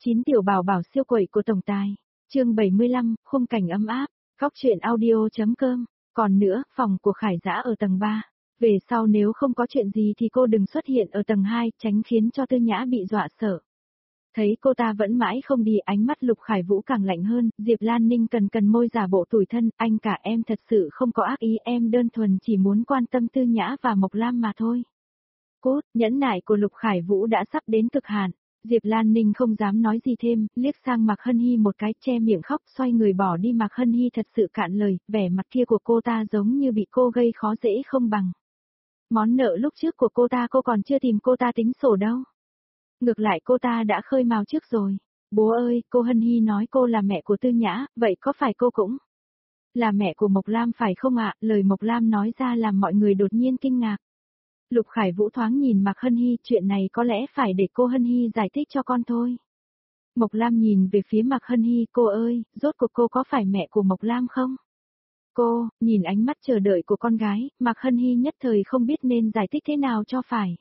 9 tiểu bảo bảo siêu quậy của tổng tài. Chương 75, khung cảnh ấm áp. Góc truyện audio.com. Còn nữa, phòng của Khải Dã ở tầng 3. Về sau nếu không có chuyện gì thì cô đừng xuất hiện ở tầng 2, tránh khiến cho Tư Nhã bị dọa sợ. Thấy cô ta vẫn mãi không đi, ánh mắt Lục Khải Vũ càng lạnh hơn, Diệp Lan Ninh cần môi giả bộ tủi thân, anh cả em thật sự không có ác ý, em đơn thuần chỉ muốn quan tâm Tư Nhã và Mộc Lam mà thôi. Cốt, nhẫn nại của Lục Khải Vũ đã sắp đến cực hạn. Diệp Lan Ninh không dám nói gì thêm, liếc sang Mạc Hân Hi một cái, che miệng khóc, xoay người bỏ đi. Mạc Hân Hi thật sự cạn lời, vẻ mặt kia của cô ta giống như bị cô gây khó dễ không bằng. Món nợ lúc trước của cô ta cô còn chưa tìm cô ta tính sổ đâu. Ngược lại cô ta đã khơi mào trước rồi. Bố ơi, cô Hân Hi nói cô là mẹ của Tư Nhã, vậy có phải cô cũng là mẹ của Mộc Lam phải không ạ? Lời Mộc Lam nói ra làm mọi người đột nhiên kinh ngạc. Lục Khải Vũ thoáng nhìn Mạc Hân Hi, chuyện này có lẽ phải để cô Hân Hi giải thích cho con thôi. Mộc Lam nhìn về phía Mạc Hân Hi, cô ơi, rốt cuộc cô có phải mẹ của Mộc Lam không? Cô, nhìn ánh mắt chờ đợi của con gái, Mạc Hân Hi nhất thời không biết nên giải thích thế nào cho phải.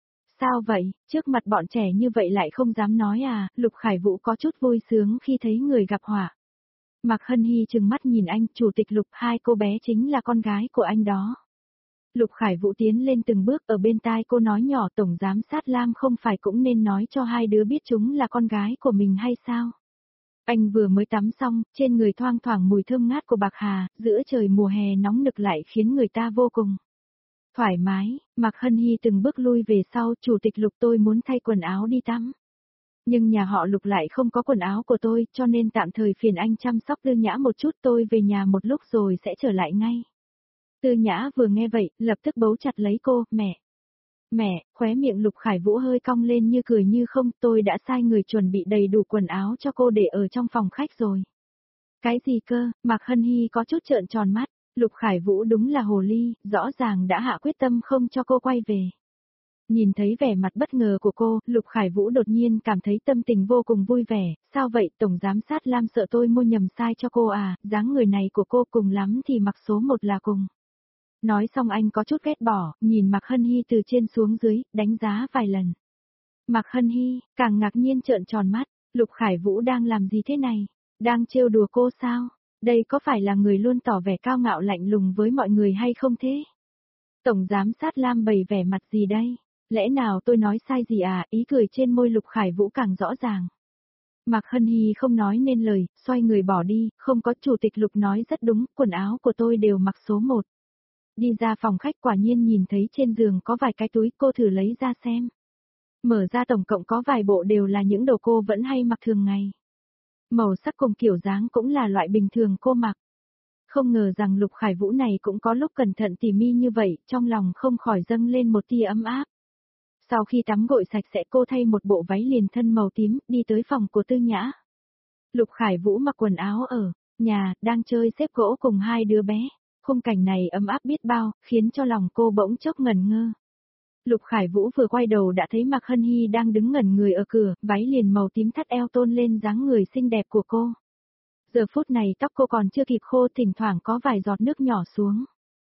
Sao vậy, trước mặt bọn trẻ như vậy lại không dám nói à? Lục Khải Vũ có chút vui sướng khi thấy người gặp họa. Mạc Hân Hi trừng mắt nhìn anh, chủ tịch Lục, hai cô bé chính là con gái của anh đó. Lục Khải Vũ tiến lên từng bước, ở bên tai cô nói nhỏ, tổng giám sát Lam không phải cũng nên nói cho hai đứa biết chúng là con gái của mình hay sao? Anh vừa mới tắm xong, trên người thoang thoảng mùi thơm ngát của bạc hà, giữa trời mùa hè nóng nực lại khiến người ta vô cùng thoải mái. Mạc Hân Hi từng bước lui về sau, chủ tịch Lục, tôi muốn thay quần áo đi tắm. Nhưng nhà họ Lục lại không có quần áo của tôi, cho nên tạm thời phiền anh chăm sóc Tư Nhã một chút, tôi về nhà một lúc rồi sẽ trở lại ngay. Tư Nhã vừa nghe vậy, lập tức bấu chặt lấy cô, mẹ. Mẹ, khóe miệng Lục Khải Vũ hơi cong lên như cười như không, tôi đã sai người chuẩn bị đầy đủ quần áo cho cô để ở trong phòng khách rồi. Cái gì cơ? Mạc Hân Hi có chút trợn tròn mắt, Lục Khải Vũ đúng là hồ ly, rõ ràng đã hạ quyết tâm không cho cô quay về. Nhìn thấy vẻ mặt bất ngờ của cô, Lục Khải Vũ đột nhiên cảm thấy tâm tình vô cùng vui vẻ, sao vậy, tổng giám sát Lam sợ tôi mua nhầm size cho cô à, dáng người này của cô cùng lắm thì mặc số 1 là cùng. Nói xong anh có chút ghét bỏ, nhìn Mạc Hân Hi từ trên xuống dưới, đánh giá vài lần. Mạc Hân Hi, càng ngạc nhiên trợn tròn mắt, Lục Khải Vũ đang làm gì thế này? Đang trêu đùa cô sao? Đây có phải là người luôn tỏ vẻ cao ngạo lạnh lùng với mọi người hay không thế? Tổng giám sát Lam bày vẻ mặt gì đây? Lẽ nào tôi nói sai gì à? Ý cười trên môi Lục Khải Vũ càng rõ ràng. Mạc Hân Hi không nói nên lời, xoay người bỏ đi, không có, chủ tịch Lục nói rất đúng, quần áo của tôi đều mặc số 1. Đi ra phòng khách quả nhiên nhìn thấy trên giường có vài cái túi, cô thử lấy ra xem. Mở ra tổng cộng có vài bộ đều là những đồ cô vẫn hay mặc thường ngày. Màu sắc cùng kiểu dáng cũng là loại bình thường cô mặc. Không ngờ rằng Lục Khải Vũ này cũng có lúc cẩn thận tỉ mi như vậy, trong lòng không khỏi dâng lên một tia ấm áp. Sau khi tắm gội sạch sẽ cô thay một bộ váy liền thân màu tím, đi tới phòng của Tư Nhã. Lục Khải Vũ mặc quần áo ở nhà, đang chơi xếp gỗ cùng hai đứa bé. Khung cảnh này ấm áp biết bao, khiến cho lòng cô bỗng chốc ngẩn ngơ. Lục Khải Vũ vừa quay đầu đã thấy Mạc Hân Hi đang đứng ngẩn người ở cửa, váy liền màu tím thắt eo tôn lên dáng người xinh đẹp của cô. Giờ phút này tóc cô còn chưa kịp khô, thỉnh thoảng có vài giọt nước nhỏ xuống.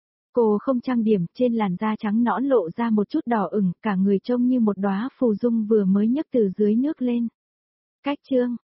Cô không trang điểm, trên làn da trắng nõn lộ ra một chút đỏ ửng, cả người trông như một đóa phù dung vừa mới nhấc từ dưới nước lên. Cách chương